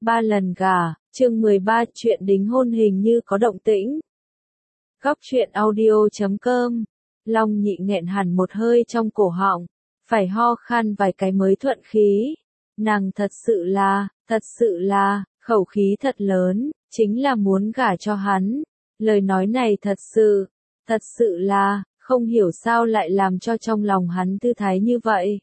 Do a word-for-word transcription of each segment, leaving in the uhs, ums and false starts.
Ba lần gả, chương mười ba chuyện đính hôn hình như có động tĩnh. Góc truyện audio chấm com. Long Nhị nghẹn hẳn một hơi trong cổ họng, phải ho khan vài cái mới thuận khí. Nàng thật sự là, thật sự là, khẩu khí thật lớn, chính là muốn gả cho hắn. Lời nói này thật sự, thật sự là, không hiểu sao lại làm cho trong lòng hắn thư thái như vậy.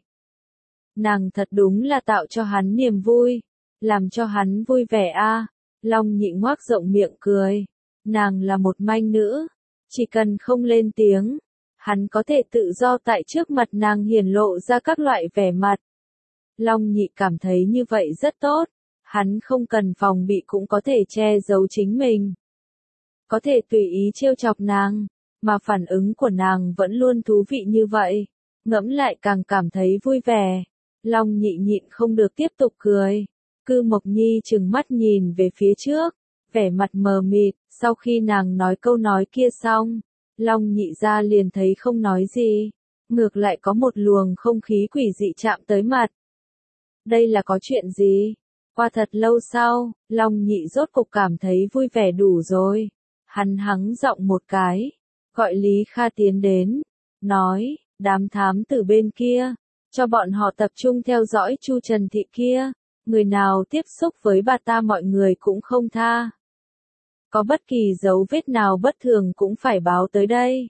Nàng thật đúng là tạo cho hắn niềm vui, làm cho hắn vui vẻ a. À. Long Nhị ngoác rộng miệng cười. Nàng là một manh nữ, chỉ cần không lên tiếng, hắn có thể tự do tại trước mặt nàng hiển lộ ra các loại vẻ mặt. Long Nhị cảm thấy như vậy rất tốt, hắn không cần phòng bị cũng có thể che giấu chính mình. Có thể tùy ý trêu chọc nàng, mà phản ứng của nàng vẫn luôn thú vị như vậy, ngẫm lại càng cảm thấy vui vẻ. Long Nhị nhịn không được tiếp tục cười. Cư Mộc Nhi trừng mắt nhìn về phía trước, vẻ mặt mờ mịt. Sau khi nàng nói câu nói kia xong, Long Nhị ra liền thấy không nói gì, ngược lại có một luồng không khí quỷ dị chạm tới mặt. Đây là có chuyện gì? Qua thật lâu sau, Long Nhị rốt cục cảm thấy vui vẻ đủ rồi. Hắn hắng giọng một cái, gọi Lý Kha tiến đến, nói, đám thám tử bên kia, cho bọn họ tập trung theo dõi Chu Trần Thị kia, người nào tiếp xúc với bà ta mọi người cũng không tha. Có bất kỳ dấu vết nào bất thường cũng phải báo tới đây.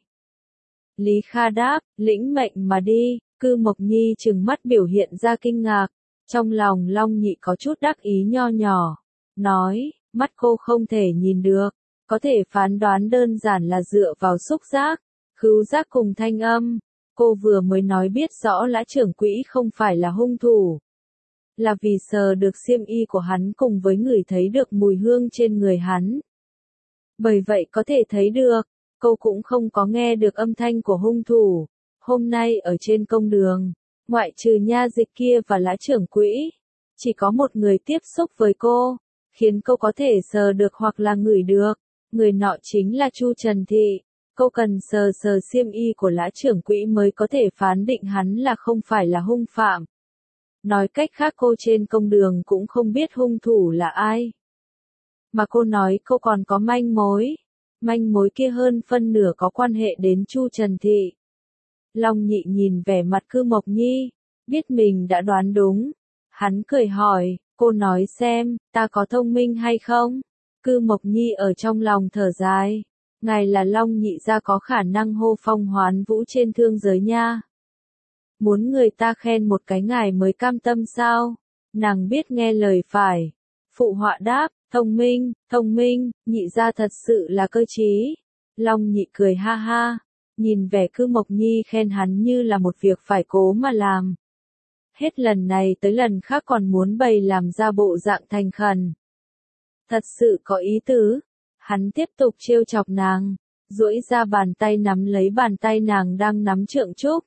Lý Kha đáp, lĩnh mệnh mà đi. Cư Mộc Nhi trừng mắt biểu hiện ra kinh ngạc, trong lòng Long Nhị có chút đắc ý nho nhỏ, nói, mắt cô không thể nhìn được, có thể phán đoán đơn giản là dựa vào xúc giác, khứu giác cùng thanh âm. Cô vừa mới nói biết rõ Lã trưởng quỹ không phải là hung thủ, là vì sờ được xiêm y của hắn cùng với ngửi thấy được mùi hương trên người hắn. Bởi vậy có thể thấy được, cô cũng không có nghe được âm thanh của hung thủ. Hôm nay ở trên công đường, ngoại trừ nha dịch kia và Lã trưởng quỹ, chỉ có một người tiếp xúc với cô, khiến cô có thể sờ được hoặc là ngửi được. Người nọ chính là Chu Trần Thị. Cô cần sờ sờ xiêm y của Lã trưởng quỹ mới có thể phán định hắn là không phải là hung phạm. Nói cách khác cô trên công đường cũng không biết hung thủ là ai. Mà cô nói cô còn có manh mối. Manh mối kia hơn phân nửa có quan hệ đến Chu Trần Thị. Long Nhị nhìn vẻ mặt Cư Mộc Nhi, biết mình đã đoán đúng. Hắn cười hỏi, cô nói xem, ta có thông minh hay không? Cư Mộc Nhi ở trong lòng thở dài. Ngài là Long Nhị gia có khả năng hô phong hoán vũ trên thương giới nha. Muốn người ta khen một cái ngài mới cam tâm sao? Nàng biết nghe lời phải. Phụ họa đáp, thông minh, thông minh, Nhị gia thật sự là cơ trí. Long Nhị cười ha ha, nhìn vẻ Cư Mộc Nhi khen hắn như là một việc phải cố mà làm. Hết lần này tới lần khác còn muốn bày làm ra bộ dạng thành khẩn. Thật sự có ý tứ. Hắn tiếp tục trêu chọc nàng, duỗi ra bàn tay nắm lấy bàn tay nàng đang nắm trượng trúc.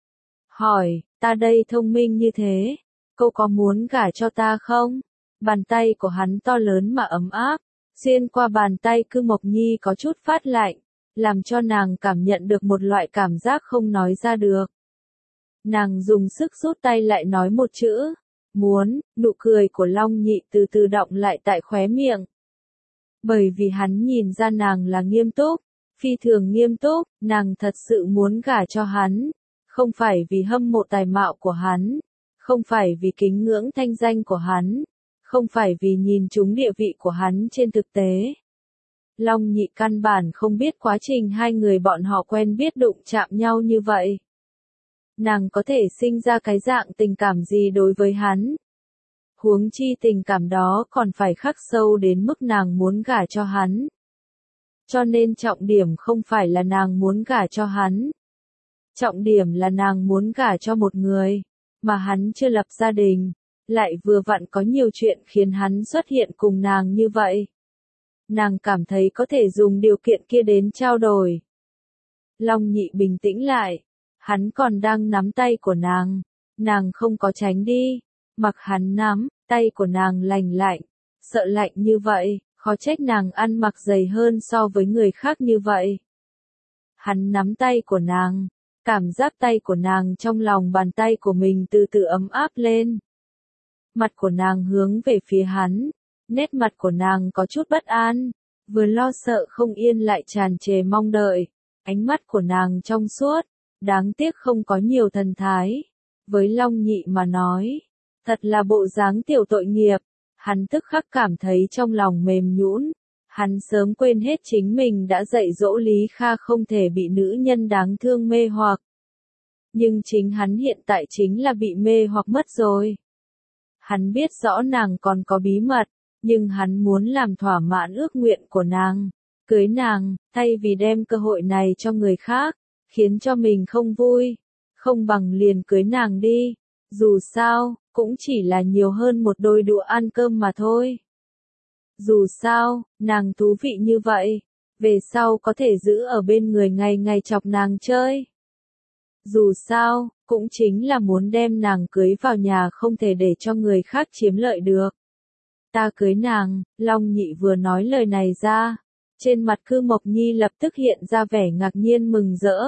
Hỏi, ta đây thông minh như thế, cô có muốn gả cho ta không? Bàn tay của hắn to lớn mà ấm áp, xuyên qua bàn tay Cư Mộc Nhi có chút phát lạnh, làm cho nàng cảm nhận được một loại cảm giác không nói ra được. Nàng dùng sức rút tay lại nói một chữ, muốn. Nụ cười của Long Nhị từ từ đọng lại tại khóe miệng. Bởi vì hắn nhìn ra nàng là nghiêm túc, phi thường nghiêm túc, nàng thật sự muốn gả cho hắn, không phải vì hâm mộ tài mạo của hắn, không phải vì kính ngưỡng thanh danh của hắn, không phải vì nhìn trúng địa vị của hắn trên thực tế. Long Nhị căn bản không biết quá trình hai người bọn họ quen biết đụng chạm nhau như vậy. Nàng có thể sinh ra cái dạng tình cảm gì đối với hắn? Huống chi tình cảm đó còn phải khắc sâu đến mức nàng muốn gả cho hắn. Cho nên trọng điểm không phải là nàng muốn gả cho hắn. Trọng điểm là nàng muốn gả cho một người, mà hắn chưa lập gia đình, lại vừa vặn có nhiều chuyện khiến hắn xuất hiện cùng nàng như vậy. Nàng cảm thấy có thể dùng điều kiện kia đến trao đổi. Long Nhị bình tĩnh lại, hắn còn đang nắm tay của nàng, nàng không có tránh đi. Mặc hắn nắm, tay của nàng lành lạnh, sợ lạnh như vậy, khó trách nàng ăn mặc dày hơn so với người khác như vậy. Hắn nắm tay của nàng, cảm giác tay của nàng trong lòng bàn tay của mình từ từ ấm áp lên. Mặt của nàng hướng về phía hắn, Nét mặt của nàng có chút bất an, vừa lo sợ không yên lại tràn trề mong đợi. Ánh mắt của nàng trong suốt, đáng tiếc không có nhiều thần thái. Với Long Nhị mà nói, thật là bộ dáng tiểu tội nghiệp, hắn tức khắc cảm thấy trong lòng mềm nhũn. Hắn sớm quên hết chính mình đã dạy dỗ Lý Kha không thể bị nữ nhân đáng thương mê hoặc. Nhưng chính hắn hiện tại chính là bị mê hoặc mất rồi. Hắn biết rõ nàng còn có bí mật, nhưng hắn muốn làm thỏa mãn ước nguyện của nàng, cưới nàng, thay vì đem cơ hội này cho người khác, khiến cho mình không vui, không bằng liền cưới nàng đi, dù sao, cũng chỉ là nhiều hơn một đôi đũa ăn cơm mà thôi. Dù sao, nàng thú vị như vậy, về sau có thể giữ ở bên người ngày ngày chọc nàng chơi. Dù sao, cũng chính là muốn đem nàng cưới vào nhà không thể để cho người khác chiếm lợi được. Ta cưới nàng, Long Nhị vừa nói lời này ra, trên mặt Cư Mộc Nhi lập tức hiện ra vẻ ngạc nhiên mừng rỡ.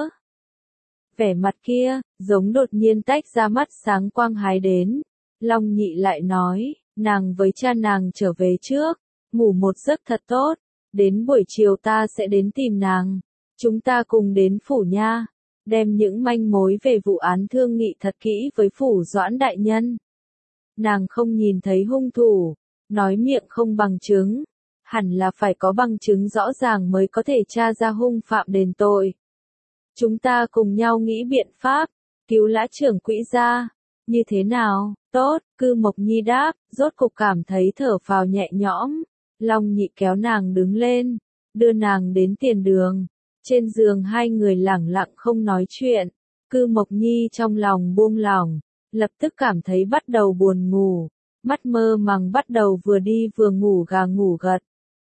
Vẻ mặt kia, giống đột nhiên tách ra mắt sáng quang hái đến. Long Nhị lại nói, nàng với cha nàng trở về trước, ngủ một giấc thật tốt, đến buổi chiều ta sẽ đến tìm nàng, chúng ta cùng đến phủ nha, đem những manh mối về vụ án thương nghị thật kỹ với phủ Doãn đại nhân. Nàng không nhìn thấy hung thủ, nói miệng không bằng chứng, hẳn là phải có bằng chứng rõ ràng mới có thể tra ra hung phạm đền tội. Chúng ta cùng nhau nghĩ biện pháp, cứu Lã trưởng quỹ ra, như thế nào? Tốt, Cư Mộc Nhi đáp, rốt cục cảm thấy thở phào nhẹ nhõm. Long Nhị kéo nàng đứng lên, đưa nàng đến tiền đường. Trên giường hai người lẳng lặng không nói chuyện. Cư Mộc Nhi trong lòng buông lỏng, lập tức cảm thấy bắt đầu buồn ngủ, mắt mơ màng bắt đầu vừa đi vừa ngủ gà ngủ gật.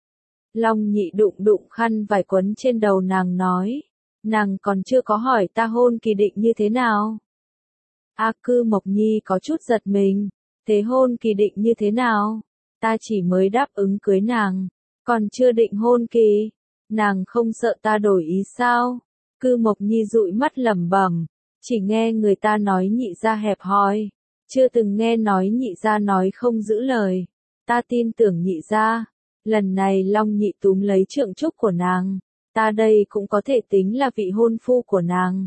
Long Nhị đụng đụng khăn vải quấn trên đầu nàng nói, nàng còn chưa có hỏi ta hôn kỳ định như thế nào. A Cư Mộc Nhi có chút giật mình, thế hôn kỳ định như thế nào? Ta chỉ mới đáp ứng cưới nàng, còn chưa định hôn kỳ. Nàng không sợ ta đổi ý sao? Cư Mộc Nhi dụi mắt lẩm bẩm, chỉ nghe người ta nói Nhị gia hẹp hòi, chưa từng nghe nói Nhị gia nói không giữ lời. Ta tin tưởng Nhị gia. Lần này Long Nhị túm lấy trượng trúc của nàng, ta đây cũng có thể tính là vị hôn phu của nàng.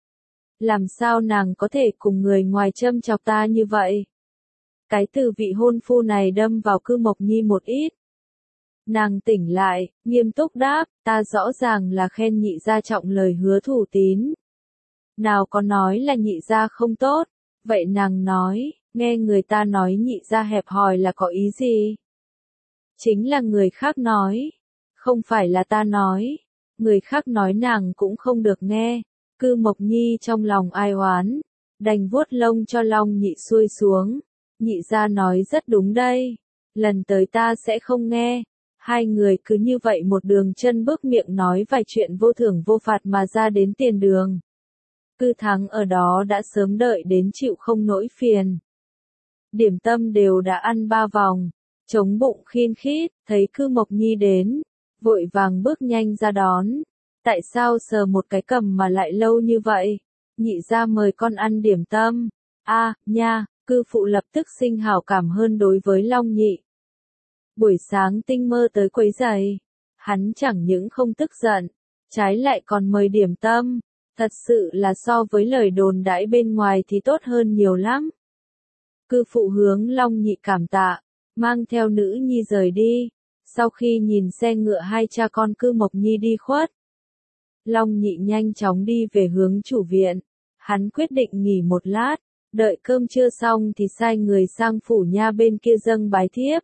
Làm sao nàng có thể cùng người ngoài châm chọc ta như vậy? Cái từ vị hôn phu này đâm vào Cư Mộc Nhi một ít. Nàng tỉnh lại, nghiêm túc đáp, ta rõ ràng là khen Nhị gia trọng lời hứa thủ tín. Nào có nói là Nhị gia không tốt, vậy nàng nói, nghe người ta nói Nhị gia hẹp hòi là có ý gì? Chính là người khác nói, không phải là ta nói, người khác nói nàng cũng không được nghe. Cư Mộc Nhi trong lòng ai oán, đành vuốt lông cho Long Nhị xuôi xuống. Nhị gia nói rất đúng đây, lần tới ta sẽ không nghe. Hai người cứ như vậy một đường chân bước miệng nói vài chuyện vô thưởng vô phạt mà ra đến tiền đường. Cư Thắng ở đó đã sớm đợi đến chịu không nỗi phiền. Điểm tâm đều đã ăn ba vòng, chống bụng khin khít, thấy Cư Mộc Nhi đến, vội vàng bước nhanh ra đón. Tại sao sờ một cái cầm mà lại lâu như vậy? Nhị gia mời con ăn điểm tâm. A, nha, Cư phụ lập tức sinh hảo cảm hơn đối với Long Nhị. Buổi sáng tinh mơ tới quấy giày, hắn chẳng những không tức giận, trái lại còn mời điểm tâm, thật sự là so với lời đồn đãi bên ngoài thì tốt hơn nhiều lắm. Cư phụ hướng Long Nhị cảm tạ, mang theo nữ nhi rời đi, sau khi nhìn xe ngựa hai cha con Cư Mộc Nhi đi khuất. Long Nhị nhanh chóng đi về hướng chủ viện, hắn quyết định nghỉ một lát, đợi cơm trưa xong thì sai người sang phủ nha bên kia dâng bái thiếp.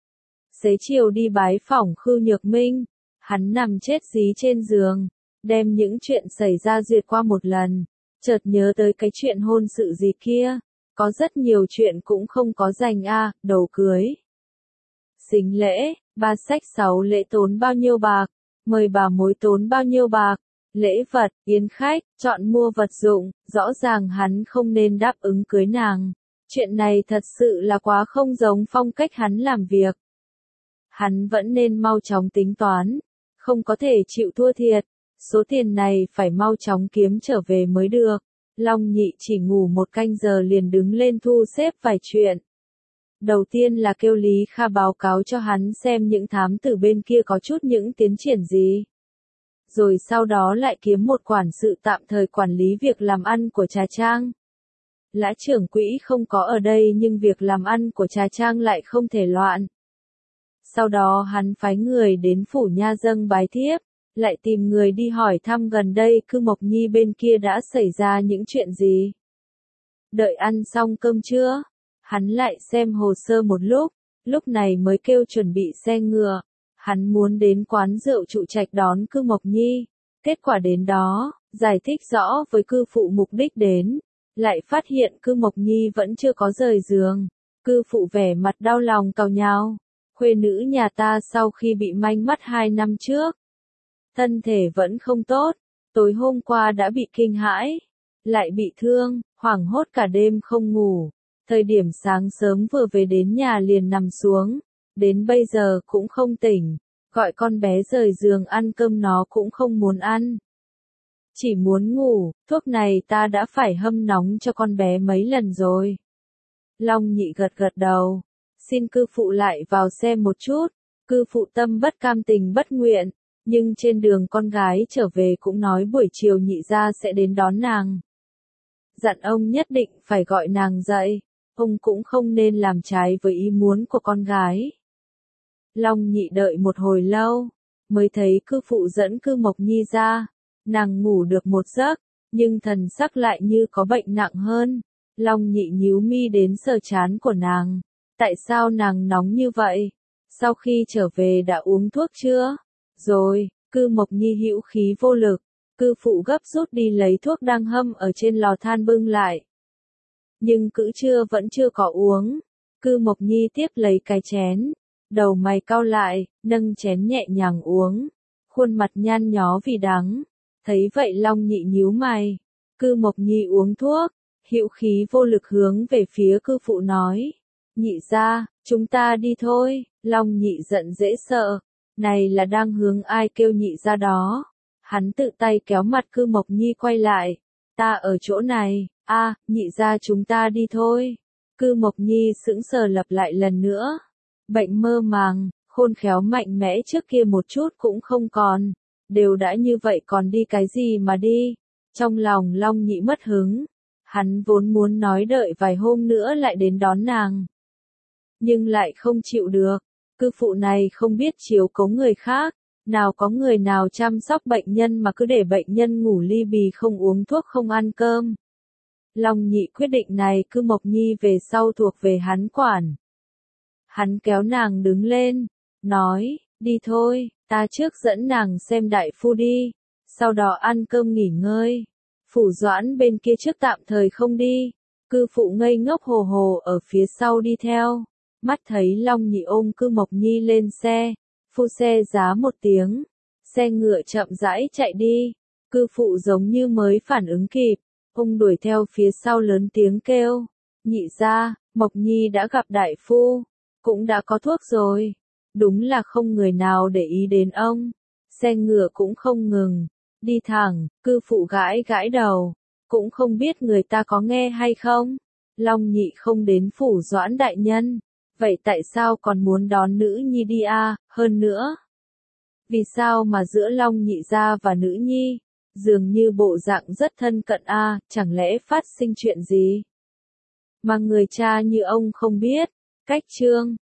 Xế chiều đi bái phỏng Khưu Nhược Minh, hắn nằm chết dí trên giường, đem những chuyện xảy ra duyệt qua một lần, chợt nhớ tới cái chuyện hôn sự gì kia, có rất nhiều chuyện cũng không có dành a, à, đầu cưới. Sính lễ, ba sách sáu lễ tốn bao nhiêu bạc, mời bà mối tốn bao nhiêu bạc, lễ vật, yến khách, chọn mua vật dụng, rõ ràng hắn không nên đáp ứng cưới nàng. Chuyện này thật sự là quá không giống phong cách hắn làm việc. Hắn vẫn nên mau chóng tính toán, không có thể chịu thua thiệt, số tiền này phải mau chóng kiếm trở về mới được. Long Nhị chỉ ngủ một canh giờ liền đứng lên thu xếp vài chuyện. Đầu tiên là kêu Lý Kha báo cáo cho hắn xem những thám tử bên kia có chút những tiến triển gì. Rồi sau đó lại kiếm một quản sự tạm thời quản lý việc làm ăn của Trà Trang. Lã trưởng quỹ không có ở đây nhưng việc làm ăn của Trà Trang lại không thể loạn. Sau đó hắn phái người đến phủ nha dâng bái thiếp, lại tìm người đi hỏi thăm gần đây Cư Mộc Nhi bên kia đã xảy ra những chuyện gì. Đợi ăn xong cơm trưa, hắn lại xem hồ sơ một lúc, lúc này mới kêu chuẩn bị xe ngựa. Hắn muốn đến quán rượu Trụ Trạch đón Cư Mộc Nhi. Kết quả đến đó, giải thích rõ với cư phụ mục đích đến, lại phát hiện Cư Mộc Nhi vẫn chưa có rời giường. Cư phụ vẻ mặt đau lòng cào nhào. Khuê nữ nhà ta sau khi bị manh mắt hai năm trước, thân thể vẫn không tốt, tối hôm qua đã bị kinh hãi, lại bị thương, hoảng hốt cả đêm không ngủ. Thời điểm sáng sớm vừa về đến nhà liền nằm xuống, đến bây giờ cũng không tỉnh, gọi con bé rời giường ăn cơm nó cũng không muốn ăn. Chỉ muốn ngủ, thuốc này ta đã phải hâm nóng cho con bé mấy lần rồi. Long Nhị gật gật đầu, xin cư phụ lại vào xem một chút. Cư phụ tâm bất cam tình bất nguyện, nhưng trên đường con gái trở về cũng nói buổi chiều nhị gia sẽ đến đón nàng. Dặn ông nhất định phải gọi nàng dậy, ông cũng không nên làm trái với ý muốn của con gái. Long Nhị đợi một hồi lâu, mới thấy cư phụ dẫn Cư Mộc Nhi ra, nàng ngủ được một giấc, nhưng thần sắc lại như có bệnh nặng hơn. Long Nhị nhíu mi đến sờ trán của nàng, tại sao nàng nóng như vậy? Sau khi trở về đã uống thuốc chưa? Rồi, Cư Mộc Nhi hữu khí vô lực, cư phụ gấp rút đi lấy thuốc đang hâm ở trên lò than bưng lại. Nhưng cữ trưa vẫn chưa có uống, Cư Mộc Nhi tiếp lấy cái chén, đầu mày cau lại, nâng chén nhẹ nhàng uống, khuôn mặt nhăn nhó vì đắng. Thấy vậy Long Nhị nhíu mày, Cư Mộc Nhi uống thuốc, hữu khí vô lực hướng về phía cư phụ nói, nhị gia, chúng ta đi thôi. Long Nhị giận dễ sợ, này là đang hướng ai kêu nhị gia đó. Hắn tự tay kéo mặt Cư Mộc Nhi quay lại, ta ở chỗ này, a, nhị gia chúng ta đi thôi. Cư Mộc Nhi sững sờ lặp lại lần nữa, bệnh mơ màng, khôn khéo mạnh mẽ trước kia một chút cũng không còn, đều đã như vậy còn đi cái gì mà đi. Trong lòng Long Nhị mất hứng, hắn vốn muốn nói đợi vài hôm nữa lại đến đón nàng, nhưng lại không chịu được. Cư phụ này không biết chiếu cố người khác, nào có người nào chăm sóc bệnh nhân mà cứ để bệnh nhân ngủ ly bì không uống thuốc không ăn cơm. Long Nhị quyết định này Cư Mộc Nhi về sau thuộc về hắn quản. Hắn kéo nàng đứng lên, nói, đi thôi, ta trước dẫn nàng xem đại phu đi, sau đó ăn cơm nghỉ ngơi. Phủ Doãn bên kia trước tạm thời không đi, cư phụ ngây ngốc hồ hồ ở phía sau đi theo. Mắt thấy Long Nhị ôm Cư Mộc Nhi lên xe, phu xe giá một tiếng, xe ngựa chậm rãi chạy đi. Cư phụ giống như mới phản ứng kịp, ông đuổi theo phía sau lớn tiếng kêu, nhị gia, Mộc Nhi đã gặp đại phu, cũng đã có thuốc rồi. Đúng là không người nào để ý đến ông, xe ngựa cũng không ngừng, đi thẳng. Cư phụ gãi gãi đầu, cũng không biết người ta có nghe hay không. Long Nhị không đến phủ Doãn đại nhân, vậy tại sao còn muốn đón nữ nhi đi a? Hơn nữa, vì sao mà giữa Long Nhị gia và nữ nhi dường như bộ dạng rất thân cận a? Chẳng lẽ phát sinh chuyện gì mà người cha như ông không biết? Cách chương